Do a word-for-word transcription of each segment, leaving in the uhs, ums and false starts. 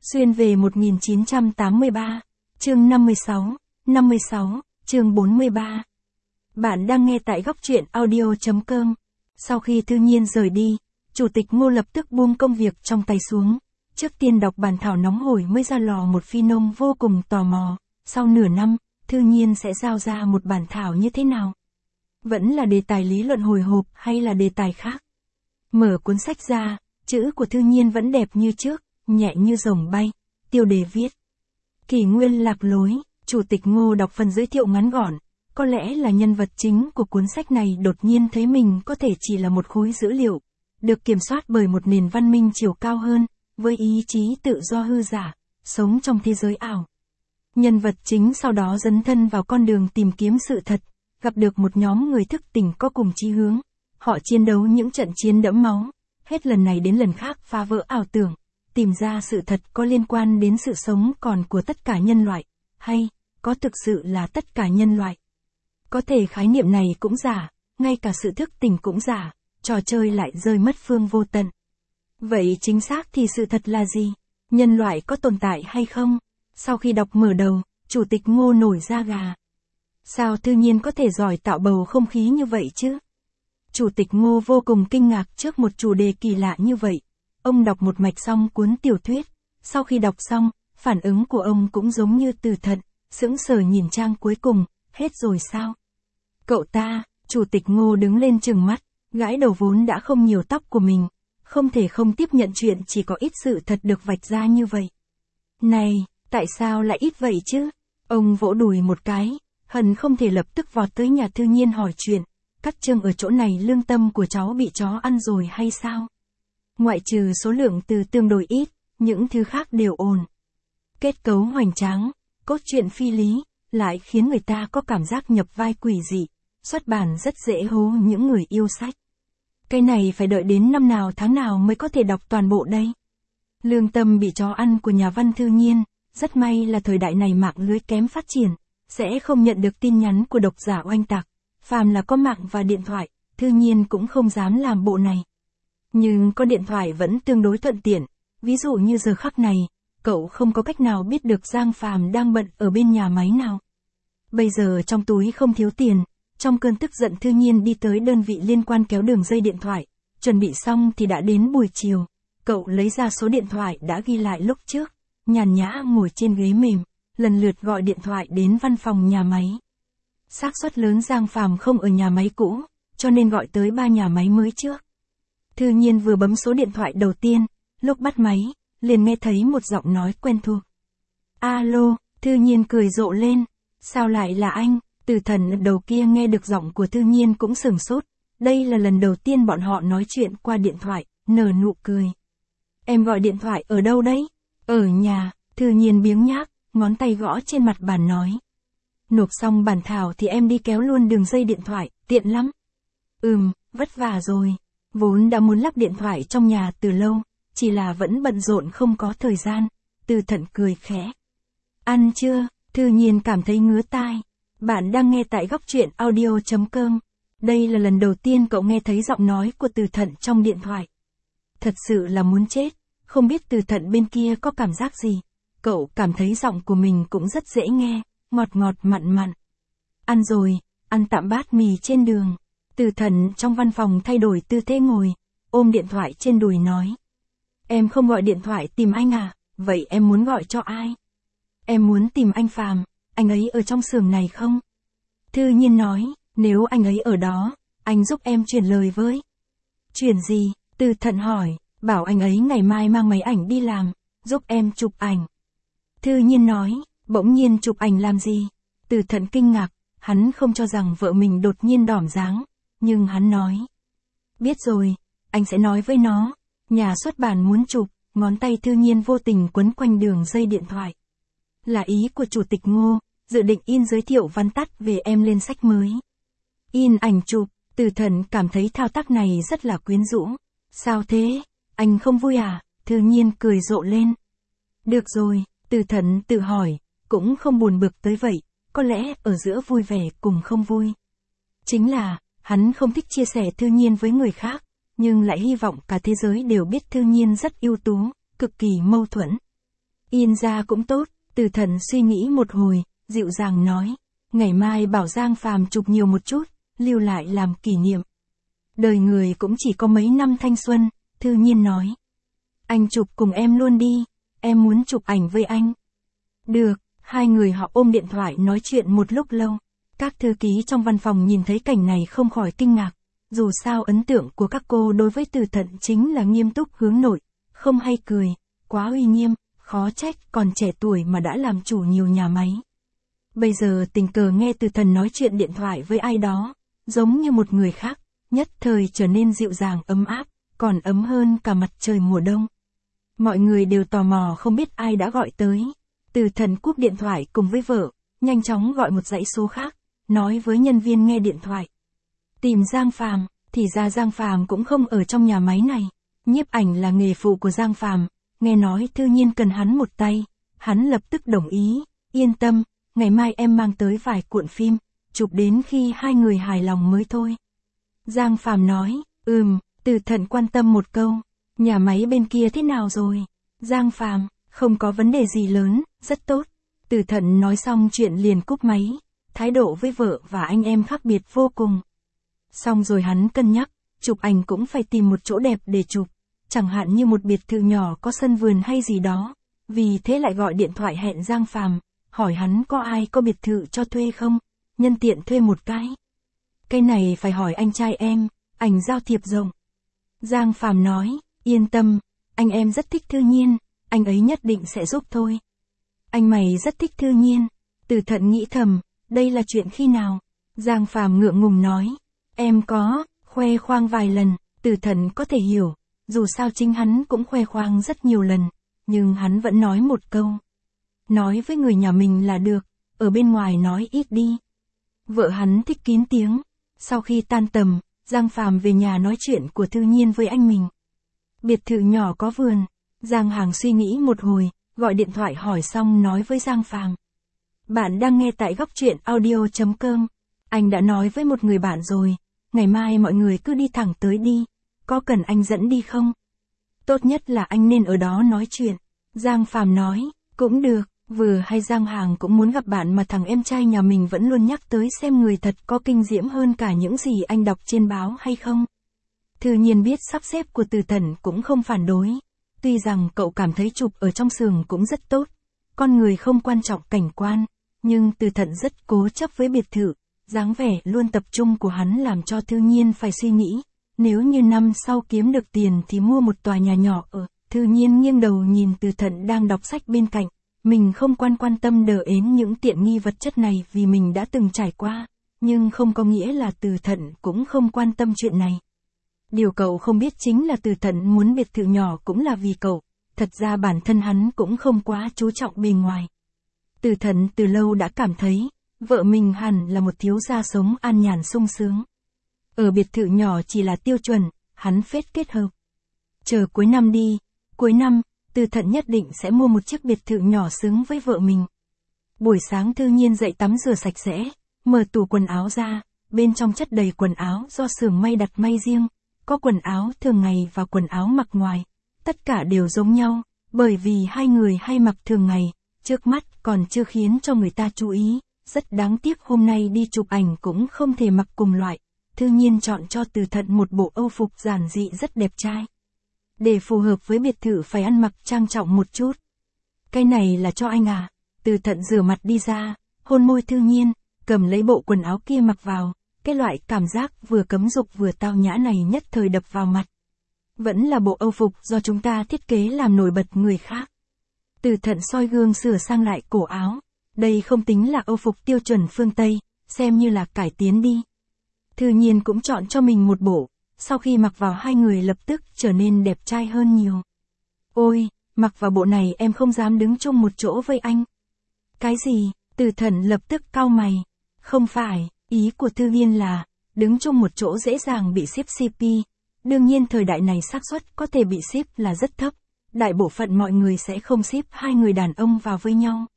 Xuyên về một nghìn chín trăm tám mươi ba, chương năm mươi sáu, năm mươi sáu, chương bốn mươi ba. Bạn đang nghe tại góc truyện audio.com. Sau khi Thư Nhiên rời đi, Chủ tịch Ngô lập tức buông công việc trong tay xuống. Trước tiên đọc bản thảo nóng hổi mới ra lò một phi nông vô cùng tò mò. Sau nửa năm, Thư Nhiên sẽ giao ra một bản thảo như thế nào? Vẫn là đề tài lý luận hồi hộp hay là đề tài khác? Mở cuốn sách ra, chữ của Thư Nhiên vẫn đẹp như trước, nhẹ như rồng bay. Tiêu đề viết: Kỷ nguyên lạc lối. Chủ tịch Ngô đọc phần giới thiệu ngắn gọn. Có lẽ là nhân vật chính của cuốn sách này đột nhiên thấy mình có thể chỉ là một khối dữ liệu, được kiểm soát bởi một nền văn minh chiều cao hơn, với ý chí tự do hư giả, sống trong thế giới ảo. Nhân vật chính sau đó dấn thân vào con đường tìm kiếm sự thật, gặp được một nhóm người thức tỉnh có cùng chí hướng. Họ chiến đấu những trận chiến đẫm máu, hết lần này đến lần khác phá vỡ ảo tưởng, tìm ra sự thật có liên quan đến sự sống còn của tất cả nhân loại, hay, có thực sự là tất cả nhân loại. Có thể khái niệm này cũng giả, ngay cả sự thức tỉnh cũng giả, trò chơi lại rơi mất phương vô tận. Vậy chính xác thì sự thật là gì? Nhân loại có tồn tại hay không? Sau khi đọc mở đầu, Chủ tịch Ngô nổi da gà. Sao Thư Nhiên có thể giỏi tạo bầu không khí như vậy chứ? Chủ tịch Ngô vô cùng kinh ngạc trước một chủ đề kỳ lạ như vậy. Ông đọc một mạch xong cuốn tiểu thuyết. Sau khi đọc xong, phản ứng của ông cũng giống như Từ Thận, sững sờ nhìn trang cuối cùng. Hết rồi sao? Cậu ta, Chủ tịch Ngô đứng lên trừng mắt, gãi đầu vốn đã không nhiều tóc của mình. Không thể không tiếp nhận chuyện chỉ có ít sự thật được vạch ra như vậy. Này, tại sao lại ít vậy chứ? Ông vỗ đùi một cái, hận không thể lập tức vọt tới nhà Thư Nhiên hỏi chuyện. Cắt chương ở chỗ này lương tâm của cháu bị chó ăn rồi hay sao? Ngoại trừ số lượng từ tương đối ít, những thứ khác đều ổn. Kết cấu hoành tráng, cốt truyện phi lý, lại khiến người ta có cảm giác nhập vai quỷ dị. Xuất bản rất dễ hố những người yêu sách. Cái này phải đợi đến năm nào tháng nào mới có thể đọc toàn bộ đây. Lương tâm bị chó ăn của nhà văn Thư Nhiên, rất may là thời đại này mạng lưới kém phát triển, sẽ không nhận được tin nhắn của độc giả oanh tạc. Phàm là có mạng và điện thoại, Thư Nhiên cũng không dám làm bộ này. Nhưng có điện thoại vẫn tương đối thuận tiện, ví dụ như giờ khắc này, cậu không có cách nào biết được Giang Phàm đang bận ở bên nhà máy nào. Bây giờ trong túi không thiếu tiền, trong cơn tức giận Thư Nhiên đi tới đơn vị liên quan kéo đường dây điện thoại, chuẩn bị xong thì đã đến buổi chiều. Cậu lấy ra số điện thoại đã ghi lại lúc trước, nhàn nhã ngồi trên ghế mềm, lần lượt gọi điện thoại đến văn phòng nhà máy. Xác suất lớn Giang Phàm không ở nhà máy cũ, cho nên gọi tới ba nhà máy mới trước. Thư Nhiên vừa bấm số điện thoại đầu tiên, lúc bắt máy, liền nghe thấy một giọng nói quen thuộc. Alo, Thư Nhiên cười rộ lên, sao lại là anh? Từ Thần đầu kia nghe được giọng của Thư Nhiên cũng sửng sốt, đây là lần đầu tiên bọn họ nói chuyện qua điện thoại, nở nụ cười. Em gọi điện thoại ở đâu đấy? Ở nhà, Thư Nhiên biếng nhác, ngón tay gõ trên mặt bàn nói. Nộp xong bản thảo thì em đi kéo luôn đường dây điện thoại, tiện lắm. Ừm, vất vả rồi. Vốn đã muốn lắp điện thoại trong nhà từ lâu, chỉ là vẫn bận rộn không có thời gian. Từ Thận cười khẽ. Ăn chưa? Thư Nhiên cảm thấy ngứa tai. Bạn đang nghe tại góc truyện audio.com. Đây là lần đầu tiên cậu nghe thấy giọng nói của Từ Thận trong điện thoại. Thật sự là muốn chết, không biết Từ Thận bên kia có cảm giác gì. Cậu cảm thấy giọng của mình cũng rất dễ nghe, ngọt ngọt mặn mặn. Ăn rồi, ăn tạm bát mì trên đường. Từ Thận trong văn phòng thay đổi tư thế ngồi, ôm điện thoại trên đùi nói. Em không gọi điện thoại tìm anh à, vậy em muốn gọi cho ai? Em muốn tìm anh Phàm, anh ấy ở trong xưởng này không? Thư Nhiên nói, nếu anh ấy ở đó, anh giúp em truyền lời với. Truyền gì? Từ Thận hỏi, bảo anh ấy ngày mai mang máy ảnh đi làm, giúp em chụp ảnh. Thư Nhiên nói, bỗng nhiên chụp ảnh làm gì? Từ Thận kinh ngạc, hắn không cho rằng vợ mình đột nhiên đỏm dáng, nhưng hắn nói. Biết rồi, anh sẽ nói với nó, nhà xuất bản muốn chụp, ngón tay Thư Nhiên vô tình quấn quanh đường dây điện thoại. Là ý của Chủ tịch Ngô, dự định in giới thiệu văn tắt về em lên sách mới. In ảnh chụp, Từ Thận cảm thấy thao tác này rất là quyến rũ. Sao thế, anh không vui à? Thư Nhiên cười rộ lên. Được rồi, Từ Thận tự hỏi, cũng không buồn bực tới vậy, có lẽ ở giữa vui vẻ cùng không vui. Chính là, hắn không thích chia sẻ Thư Nhiên với người khác, nhưng lại hy vọng cả thế giới đều biết Thư Nhiên rất ưu tú, cực kỳ mâu thuẫn. Yên ra cũng tốt, Từ Thần suy nghĩ một hồi, dịu dàng nói, ngày mai bảo Giang Phàm chụp nhiều một chút, lưu lại làm kỷ niệm. Đời người cũng chỉ có mấy năm thanh xuân, Thư Nhiên nói. Anh chụp cùng em luôn đi, em muốn chụp ảnh với anh. Được, hai người họ ôm điện thoại nói chuyện một lúc lâu. Các thư ký trong văn phòng nhìn thấy cảnh này không khỏi kinh ngạc. Dù sao ấn tượng của các cô đối với Từ Thần chính là nghiêm túc hướng nội, không hay cười, quá uy nghiêm, khó trách còn trẻ tuổi mà đã làm chủ nhiều nhà máy. Bây giờ tình cờ nghe Từ Thần nói chuyện điện thoại với ai đó, giống như một người khác, nhất thời trở nên dịu dàng ấm áp, còn ấm hơn cả mặt trời mùa đông. Mọi người đều tò mò không biết ai đã gọi tới. Từ Thần cúp điện thoại cùng với vợ, nhanh chóng gọi một dãy số khác, nói với nhân viên nghe điện thoại. Tìm Giang Phàm, thì ra Giang Phàm cũng không ở trong nhà máy này. Nhiếp ảnh là nghề phụ của Giang Phàm, nghe nói Thư Nhiên cần hắn một tay, hắn lập tức đồng ý, yên tâm, ngày mai em mang tới vài cuộn phim, chụp đến khi hai người hài lòng mới thôi. Giang Phàm nói, ừm, Từ Thần quan tâm một câu, nhà máy bên kia thế nào rồi? Giang Phàm, không có vấn đề gì lớn, rất tốt. Từ Thần nói xong chuyện liền cúp máy, thái độ với vợ và anh em khác biệt vô cùng. Xong rồi hắn cân nhắc, chụp ảnh cũng phải tìm một chỗ đẹp để chụp, chẳng hạn như một biệt thự nhỏ có sân vườn hay gì đó. Vì thế lại gọi điện thoại hẹn Giang Phàm, hỏi hắn có ai có biệt thự cho thuê không, nhân tiện thuê một cái. Cái này phải hỏi anh trai em, ảnh giao thiệp rộng. Giang Phàm nói, yên tâm, anh em rất thích Thư Nhiên, anh ấy nhất định sẽ giúp thôi. Anh mày rất thích Thư Nhiên. Từ Thần nghĩ thầm, đây là chuyện khi nào? Giang Phàm ngượng ngùng nói, em có, khoe khoang vài lần. Từ Thần có thể hiểu, dù sao chính hắn cũng khoe khoang rất nhiều lần, nhưng hắn vẫn nói một câu. Nói với người nhà mình là được, ở bên ngoài nói ít đi. Vợ hắn thích kín tiếng. Sau khi tan tầm, Giang Phàm về nhà nói chuyện của Thư Nhiên với anh mình. Biệt thự nhỏ có vườn. Giang Hàng suy nghĩ một hồi, gọi điện thoại hỏi xong nói với Giang Phàm. Bạn đang nghe tại góc truyện audio chấm com. Anh đã nói với một người bạn rồi, ngày mai mọi người cứ đi thẳng tới đi, có cần anh dẫn đi không? Tốt nhất là anh nên ở đó nói chuyện. Giang Phàm nói, cũng được, vừa hay Giang Hàng cũng muốn gặp bạn mà thằng em trai nhà mình vẫn luôn nhắc tới xem người thật có kinh diễm hơn cả những gì anh đọc trên báo hay không. Thư Nhiên biết sắp xếp của Từ Thần cũng không phản đối. Tuy rằng cậu cảm thấy chụp ở trong xưởng cũng rất tốt, con người không quan trọng cảnh quan, nhưng Từ Thần rất cố chấp với biệt thự, dáng vẻ luôn tập trung của hắn làm cho Thư Nhiên phải suy nghĩ, nếu như năm sau kiếm được tiền thì mua một tòa nhà nhỏ ở. Thư Nhiên nghiêng đầu nhìn Từ Thần đang đọc sách bên cạnh, mình không quan quan tâm đờ ến những tiện nghi vật chất này vì mình đã từng trải qua, nhưng không có nghĩa là Từ Thần cũng không quan tâm chuyện này. Điều cậu không biết chính là Từ Thần muốn biệt thự nhỏ cũng là vì cậu, thật ra bản thân hắn cũng không quá chú trọng bề ngoài. Từ Thần từ lâu đã cảm thấy, vợ mình hẳn là một thiếu gia sống an nhàn sung sướng. Ở biệt thự nhỏ chỉ là tiêu chuẩn, hắn phết kết hợp. Chờ cuối năm đi, cuối năm, Từ Thần nhất định sẽ mua một chiếc biệt thự nhỏ xứng với vợ mình. Buổi sáng Thư Nhiên dậy tắm rửa sạch sẽ, mở tủ quần áo ra, bên trong chất đầy quần áo do xưởng may đặt may riêng. Có quần áo thường ngày và quần áo mặc ngoài, tất cả đều giống nhau, bởi vì hai người hay mặc thường ngày, trước mắt còn chưa khiến cho người ta chú ý, rất đáng tiếc hôm nay đi chụp ảnh cũng không thể mặc cùng loại. Thư Nhiên chọn cho Từ Thần một bộ âu phục giản dị rất đẹp trai. Để phù hợp với biệt thự phải ăn mặc trang trọng một chút. Cái này là cho anh à? Từ Thần rửa mặt đi ra, hôn môi Thư Nhiên, cầm lấy bộ quần áo kia mặc vào. Cái loại cảm giác vừa cấm dục vừa tao nhã này nhất thời đập vào mặt. Vẫn là bộ âu phục do chúng ta thiết kế làm nổi bật người khác. Từ Thần soi gương sửa sang lại cổ áo. Đây không tính là âu phục tiêu chuẩn phương Tây, xem như là cải tiến đi. Thư Nhiên cũng chọn cho mình một bộ, sau khi mặc vào hai người lập tức trở nên đẹp trai hơn nhiều. Ôi, mặc vào bộ này em không dám đứng chung một chỗ với anh. Cái gì? Từ Thần lập tức cau mày. Không phải. Ý của Thư Nhiên là, đứng chung một chỗ dễ dàng bị xếp xê pê, đương nhiên thời đại này xác suất có thể bị xếp là rất thấp, đại bộ phận mọi người sẽ không xếp hai người đàn ông vào với nhau.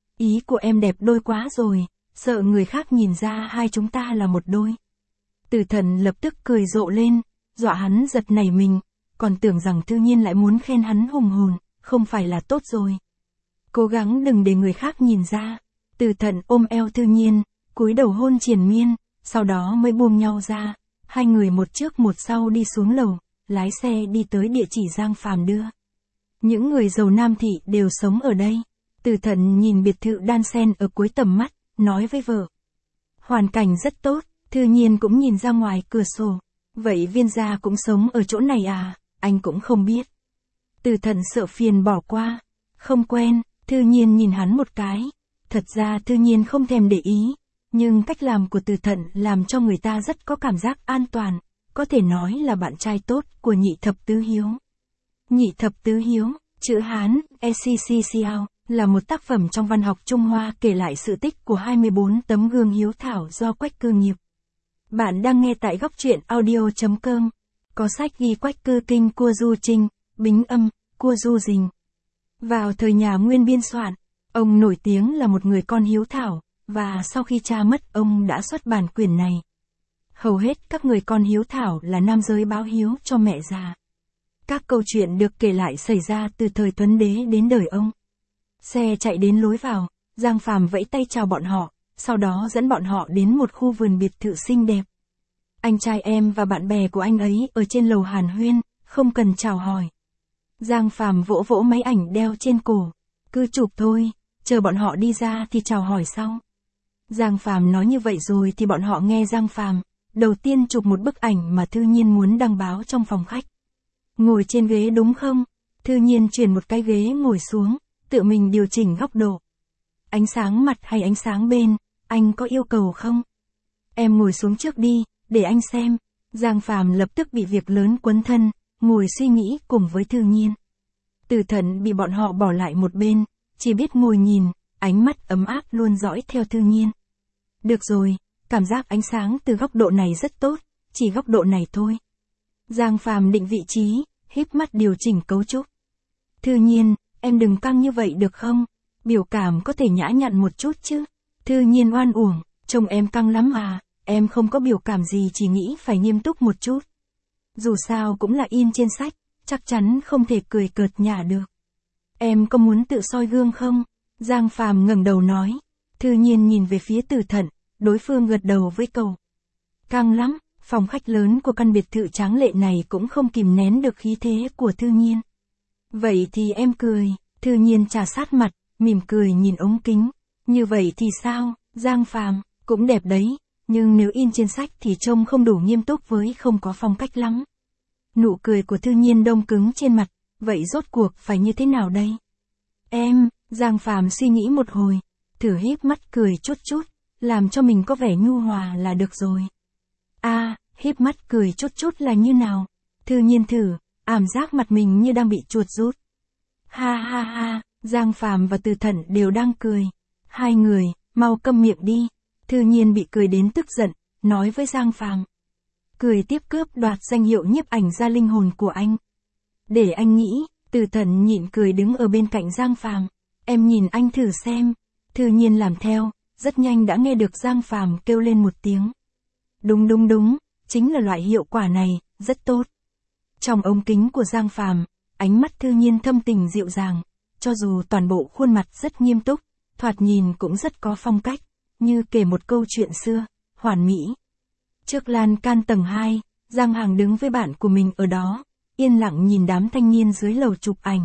Ý của em đẹp đôi quá rồi, sợ người khác nhìn ra hai chúng ta là một đôi. Từ Thần lập tức cười rộ lên, dọa hắn giật nảy mình, còn tưởng rằng Thư Nhiên lại muốn khen hắn hùng hồn, không phải là tốt rồi. Cố gắng đừng để người khác nhìn ra. Từ Thận ôm eo Thư Nhiên, cúi đầu hôn triền miên, sau đó mới buông nhau ra. Hai người một trước một sau đi xuống lầu, lái xe đi tới địa chỉ Giang Phàm đưa. Những người giàu Nam Thị đều sống ở đây. Từ Thận nhìn biệt thự đan sen ở cuối tầm mắt, nói với vợ. Hoàn cảnh rất tốt, Thư Nhiên cũng nhìn ra ngoài cửa sổ. Vậy Viên gia cũng sống ở chỗ này à, anh cũng không biết. Từ Thận sợ phiền bỏ qua. Không quen, Thư Nhiên nhìn hắn một cái. Thật ra Thư Nhiên không thèm để ý. Nhưng cách làm của Từ Thận làm cho người ta rất có cảm giác an toàn. Có thể nói là bạn trai tốt của Nhị Thập Tứ Hiếu. Nhị Thập Tứ Hiếu, chữ Hán, e xê xê xê ao, là một tác phẩm trong văn học Trung Hoa kể lại sự tích của hai mươi bốn tấm gương hiếu thảo do Quách Cư nghiệp. Bạn đang nghe tại góc truyện audio chấm com. Có sách ghi Quách Cư kinh cua du trinh, bính âm, cua du dình. Vào thời nhà Nguyên biên soạn, ông nổi tiếng là một người con hiếu thảo, và sau khi cha mất ông đã xuất bản quyển này. Hầu hết các người con hiếu thảo là nam giới báo hiếu cho mẹ già. Các câu chuyện được kể lại xảy ra từ thời Tuấn Đế đến đời ông. Xe chạy đến lối vào, Giang Phàm vẫy tay chào bọn họ, sau đó dẫn bọn họ đến một khu vườn biệt thự xinh đẹp. Anh trai em và bạn bè của anh ấy ở trên lầu hàn huyên, không cần chào hỏi. Giang Phàm vỗ vỗ máy ảnh đeo trên cổ, cứ chụp thôi, chờ bọn họ đi ra thì chào hỏi sau. Giang Phàm nói như vậy rồi thì bọn họ nghe Giang Phàm, đầu tiên chụp một bức ảnh mà Thư Nhiên muốn đăng báo trong phòng khách. Ngồi trên ghế đúng không? Thư Nhiên chuyển một cái ghế ngồi xuống, tự mình điều chỉnh góc độ. Ánh sáng mặt hay ánh sáng bên, anh có yêu cầu không? Em ngồi xuống trước đi, để anh xem. Giang Phàm lập tức bị việc lớn quấn thân, ngồi suy nghĩ cùng với Thư Nhiên. Từ Thận bị bọn họ bỏ lại một bên, chỉ biết ngồi nhìn, ánh mắt ấm áp luôn dõi theo Thư Nhiên. Được rồi, cảm giác ánh sáng từ góc độ này rất tốt, chỉ góc độ này thôi. Giang Phàm định vị trí, híp mắt điều chỉnh cấu trúc. Thư Nhiên, em đừng căng như vậy được không? Biểu cảm có thể nhã nhặn một chút chứ. Thư Nhiên oan uổng, trông em căng lắm à, em không có biểu cảm gì, chỉ nghĩ phải nghiêm túc một chút. Dù sao cũng là in trên sách, chắc chắn không thể cười cợt nhả được. Em có muốn tự soi gương không? Giang Phàm ngẩng đầu nói. Thư Nhiên nhìn về phía Từ Thận, đối phương gật đầu với câu. Căng lắm, phòng khách lớn của căn biệt thự tráng lệ này cũng không kìm nén được khí thế của Thư Nhiên. Vậy thì em cười, Thư Nhiên trà sát mặt, mỉm cười nhìn ống kính. Như vậy thì sao, Giang Phàm, cũng đẹp đấy, nhưng nếu in trên sách thì trông không đủ nghiêm túc với không có phong cách lắm. Nụ cười của Thư Nhiên đông cứng trên mặt, vậy rốt cuộc phải như thế nào đây? Em, Giang Phàm suy nghĩ một hồi, thử híp mắt cười chút chút, làm cho mình có vẻ nhu hòa là được rồi. A, à, híp mắt cười chút chút là như nào? Thư Nhiên thử, ảm giác mặt mình như đang bị chuột rút. Ha ha ha, Giang Phàm và Từ Thận đều đang cười. Hai người, mau câm miệng đi. Thư Nhiên bị cười đến tức giận, nói với Giang Phàm. Cười tiếp cướp đoạt danh hiệu nhiếp ảnh gia linh hồn của anh. Để anh nghĩ, Từ Thận nhịn cười đứng ở bên cạnh Giang Phàm. Em nhìn anh thử xem. Thư Nhiên làm theo, rất nhanh đã nghe được Giang Phàm kêu lên một tiếng. Đúng đúng đúng, chính là loại hiệu quả này, rất tốt. Trong ống kính của Giang Phàm, ánh mắt Thư Nhiên thâm tình dịu dàng, cho dù toàn bộ khuôn mặt rất nghiêm túc, thoạt nhìn cũng rất có phong cách, như kể một câu chuyện xưa, hoàn mỹ. Trước lan can tầng hai, Giang Hằng đứng với bạn của mình ở đó, yên lặng nhìn đám thanh niên dưới lầu chụp ảnh.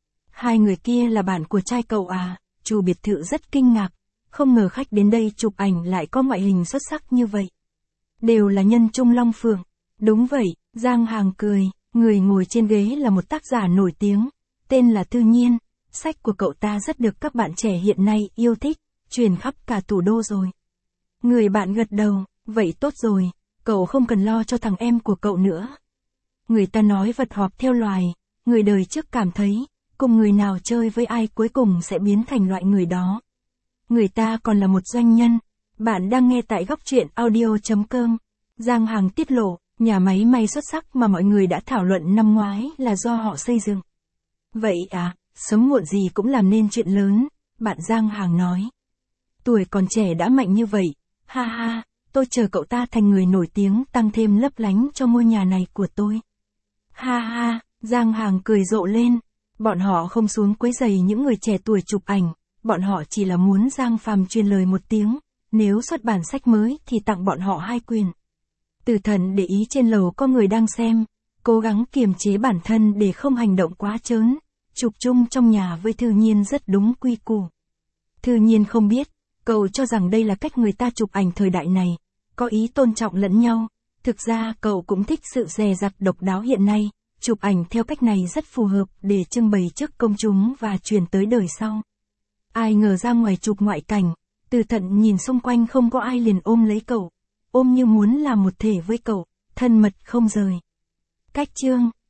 Hai người kia là bạn của trai cậu à? Chủ biệt thự rất kinh ngạc, không ngờ khách đến đây chụp ảnh lại có ngoại hình xuất sắc như vậy. Đều là nhân trung long phượng. Đúng vậy, Giang Hằng cười, người ngồi trên ghế là một tác giả nổi tiếng, tên là Thư Nhiên. Sách của cậu ta rất được các bạn trẻ hiện nay yêu thích, truyền khắp cả thủ đô rồi. Người bạn gật đầu, vậy tốt rồi, cậu không cần lo cho thằng em của cậu nữa. Người ta nói vật họp theo loài, người đời trước cảm thấy, cùng người nào chơi với ai cuối cùng sẽ biến thành loại người đó. Người ta còn là một doanh nhân. Bạn đang nghe tại góc truyện audio chấm com. Giang Hằng tiết lộ, nhà máy may xuất sắc mà mọi người đã thảo luận năm ngoái là do họ xây dựng. Vậy à, sớm muộn gì cũng làm nên chuyện lớn, bạn Giang Hằng nói. Tuổi còn trẻ đã mạnh như vậy, ha ha, tôi chờ cậu ta thành người nổi tiếng tăng thêm lấp lánh cho ngôi nhà này của tôi. Ha ha, Giang Hằng cười rộ lên. Bọn họ không xuống quấy rầy những người trẻ tuổi chụp ảnh, bọn họ chỉ là muốn Giang Phàm truyền lời một tiếng, nếu xuất bản sách mới thì tặng bọn họ hai quyền. Từ Thần để ý trên lầu có người đang xem, cố gắng kiềm chế bản thân để không hành động quá trớn, chụp chung trong nhà với Thư Nhiên rất đúng quy củ. Thư Nhiên không biết, cậu cho rằng đây là cách người ta chụp ảnh thời đại này, có ý tôn trọng lẫn nhau, thực ra cậu cũng thích sự dè dặt độc đáo hiện nay, chụp ảnh theo cách này rất phù hợp để trưng bày trước công chúng và truyền tới đời sau. Ai ngờ ra ngoài chụp ngoại cảnh, Từ Thận nhìn xung quanh không có ai liền ôm lấy cậu, ôm như muốn làm một thể với cậu, thân mật không rời. Cách chương